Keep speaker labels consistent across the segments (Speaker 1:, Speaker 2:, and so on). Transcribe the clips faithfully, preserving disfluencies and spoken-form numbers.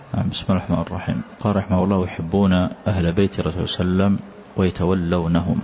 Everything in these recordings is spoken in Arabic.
Speaker 1: بسم الله الرحمن الرحيم. قال رحمه الله: يحبون أهل بيت الرسول صلى الله عليه وسلم ويتولونهم.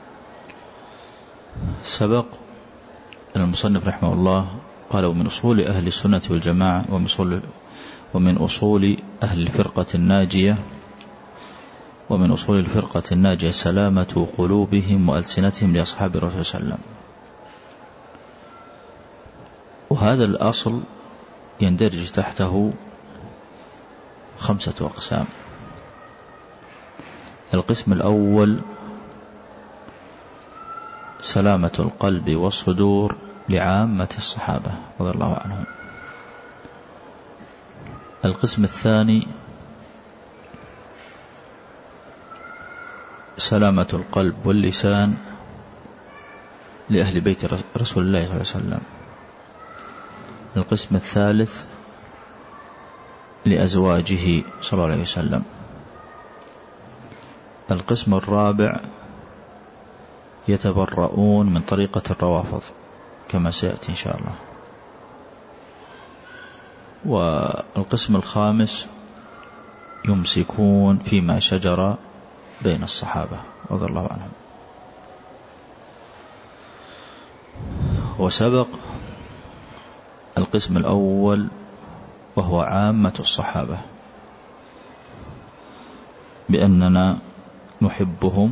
Speaker 1: سبق أن المصنف رحمه الله قال: ومن أصول أهل السنة والجماعة ومن أصول أهل الفرقة الناجية ومن أصول الفرقة الناجية سلامة قلوبهم وألسنتهم لأصحاب الرسول صلى الله عليه وسلم. وهذا الأصل يندرج تحته خمسة أقسام. القسم الأول سلامة القلب والصدور لعامة الصحابة رضي الله عنهم. القسم الثاني سلامة القلب واللسان لأهل بيت رسول الله صلى الله عليه وسلم. القسم الثالث لأزواجه صلى الله عليه وسلم. القسم الرابع يتبرؤون من طريقة الروافض كما سيأتي إن شاء الله. والقسم الخامس يمسكون فيما شجر بين الصحابة رضي الله عنهم. وسبق القسم الأول وهو عامة الصحابة بأننا نحبهم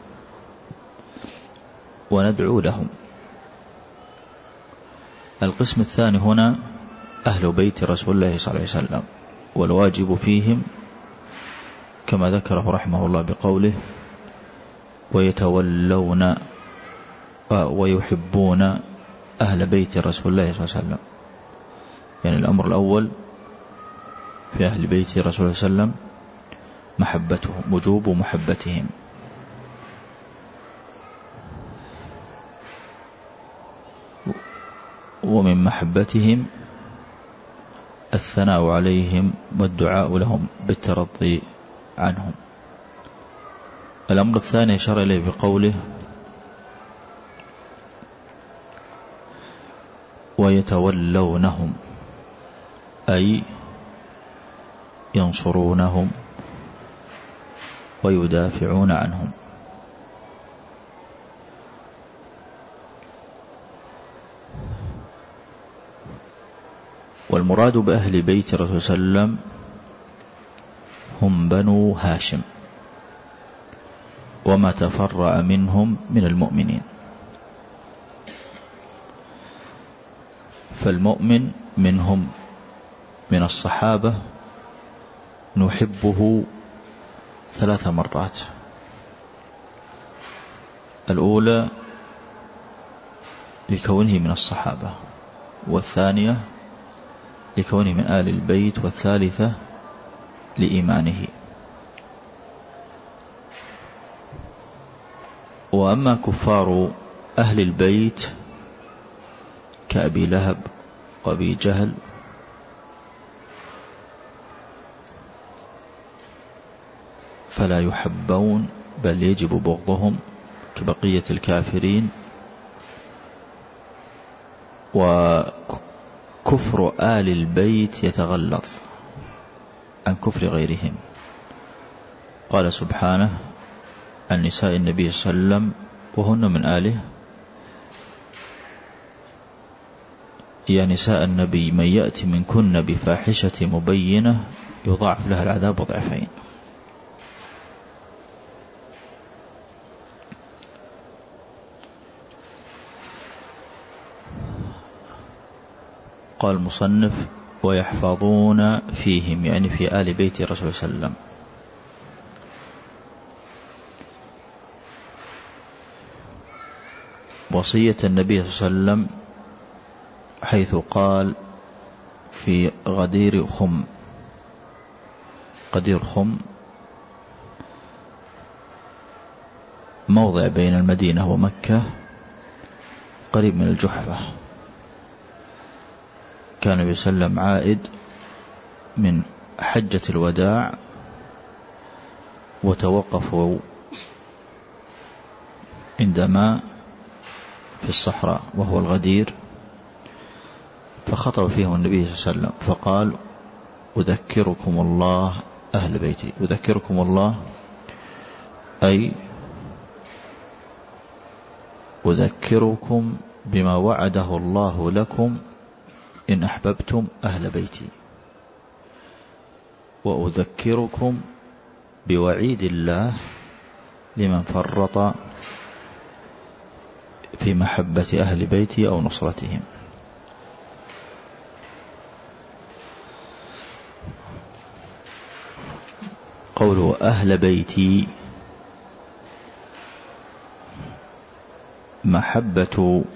Speaker 1: وندعو لهم. القسم الثاني هنا أهل بيت رسول الله صلى الله عليه وسلم، والواجب فيهم كما ذكره رحمه الله بقوله: ويتولون ويحبون أهل بيت رسول الله صلى الله عليه وسلم. يعني الأمر الأول في أهل بيت رسول الله صلى الله عليه وسلم محبتهم، وجوب محبتهم. ومن محبتهم الثناء عليهم والدعاء لهم بالترضي عنهم. الأمر الثاني أشار إليه بقوله: ويتولونهم، أي ينصرونهم ويدافعون عنهم. والمراد بأهل بيت الرسول صلى الله عليه وسلم هم بنو هاشم وما تفرع منهم من المؤمنين. فالمؤمن منهم من الصحابة نحبه ثلاث مرات. الأولى لكونه من الصحابة، والثانية لكونه من آل البيت، والثالثة لإيمانه. وأما كفار أهل البيت كأبي لهب وأبي جهل فلا يحبون، بل يجب بغضهم كبقية الكافرين. وكفر آل البيت يتغلظ عن كفر غيرهم. قال سبحانه عن نساء النبي صلى الله عليه وسلم وهن من آله: يا نساء النبي من يأتي منكن بفاحشة مبينة يضاعف لها العذاب ضعفين. قال المصنف: ويحفظون فيهم، يعني في آل بيت الرسول صلى الله عليه وسلم. وصية النبي صلى الله عليه وسلم حيث قال في غدير خم. غدير خم موضع بين المدينة ومكة قريب من الجحفة. كان النبي صلى الله عليه وسلم عائد من حجة الوداع وتوقفوا عندما في الصحراء وهو الغدير، فخطب فيهم النبي صلى الله عليه وسلم فقال: أذكركم الله أهل بيتي. أذكركم الله أي أذكركم بما وعده الله لكم إن أحببتم أهل بيتي، وأذكركم بوعيد الله لمن فرط في محبة أهل بيتي أو نصرتهم. قوله أهل بيتي، محبة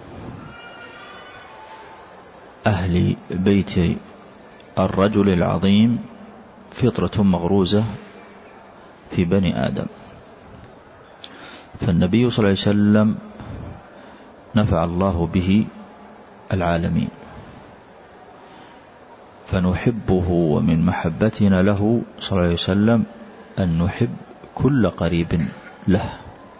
Speaker 1: أهل بيت الرجل العظيم فطرة مغروزة في بني آدم، فالنبي صلى الله عليه وسلم نفع الله به العالمين، فنحبه، ومن محبتنا له صلى الله عليه وسلم أن نحب كل قريب له.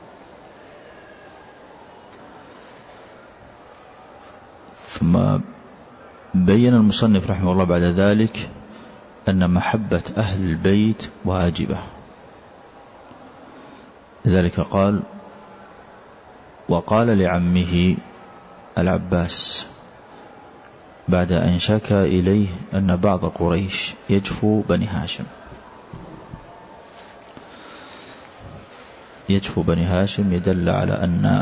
Speaker 1: ثم بين المصنف رحمه الله بعد ذلك أن محبة أهل البيت واجبة، لذلك قال: وقال لعمه العباس بعد أن شكى إليه أن بعض قريش يجفو بني هاشم. يجفو بني هاشم يدل على أن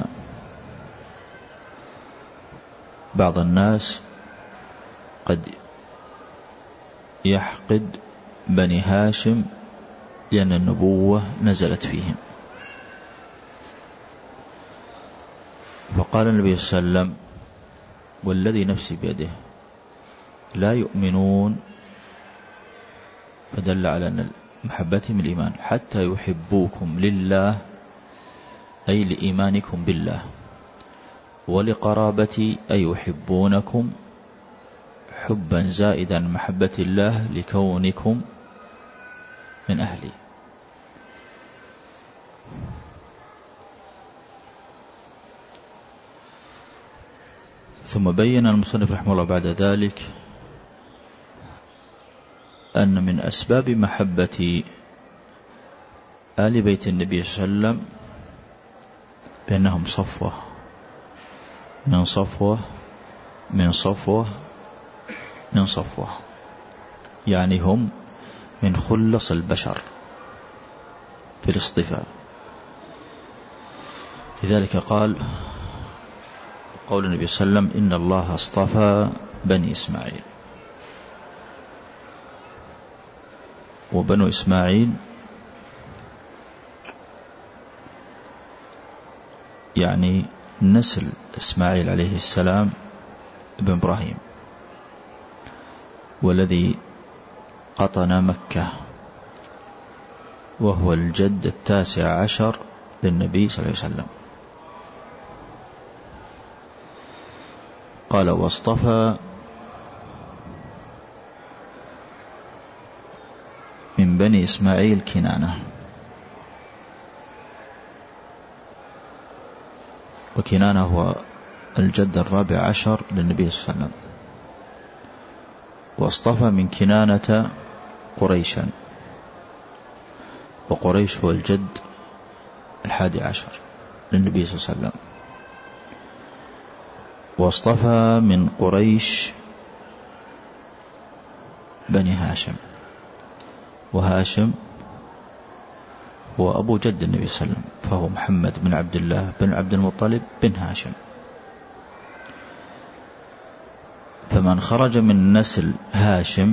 Speaker 1: بعض الناس قد يحقد بني هاشم لأن النبوة نزلت فيهم. فقال النبي صلى الله عليه وسلم: والذي نفسي بيده لا يؤمنون، فدل على أن محبتهم الإيمان، حتى يحبوكم لله أي لإيمانكم بالله، ولقرابتي أي يحبونكم حبا زائدا محبة الله لكونكم من أهلي. ثم بين المصنف رحمه الله بعد ذلك أن من أسباب محبة آل بيت النبي صلى الله عليه وسلم بأنهم صفوة من صفوة من صفوة من صفوة، يعني هم من خلص البشر في الاصطفاء. لذلك قال قول النبي صلى الله عليه وسلم: إن الله اصطفى بني إسماعيل. وبنو إسماعيل يعني نسل إسماعيل عليه السلام ابن إبراهيم، والذي قطن مكة، وهو الجد التاسع عشر للنبي صلى الله عليه وسلم. قال: واصطفى من بني إسماعيل كنانة. وكنانة هو الجد الرابع عشر للنبي صلى الله عليه وسلم. واصطفى من كنانة قريشا، وقريش هو الجد الحادي عشر للنبي صلى الله عليه وسلم. واصطفى من قريش بني هاشم، وهاشم هو أبو جد النبي صلى الله عليه وسلم، فهو محمد بن عبد الله بن عبد المطلب بن هاشم. فمن خرج من نسل هاشم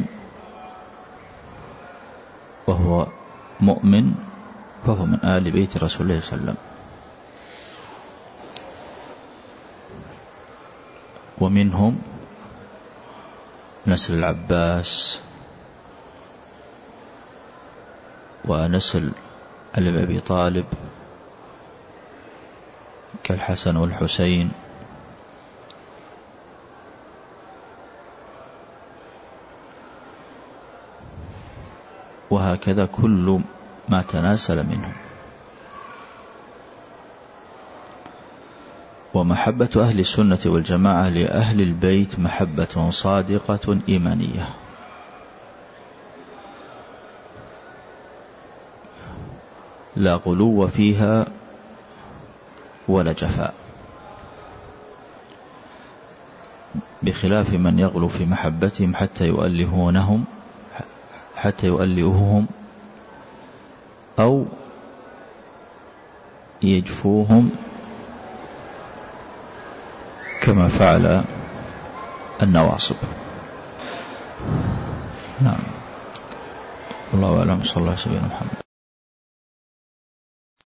Speaker 1: وهو مؤمن فهو من آل بيت رسول الله صلى الله عليه وسلم. ومنهم نسل العباس ونسل علي بن أبي طالب كالحسن والحسين، وهكذا كل ما تناسل منهم. ومحبة أهل السنة والجماعة لأهل البيت محبة صادقة إيمانية، لا غلو فيها ولا جفاء، بخلاف من يغلو في محبتهم حتى يؤلهونهم حتى يؤلههم أو يجفوهم كما فعل النواصب. نعم، الله أعلم. صلى الله عليه وسلم محمد.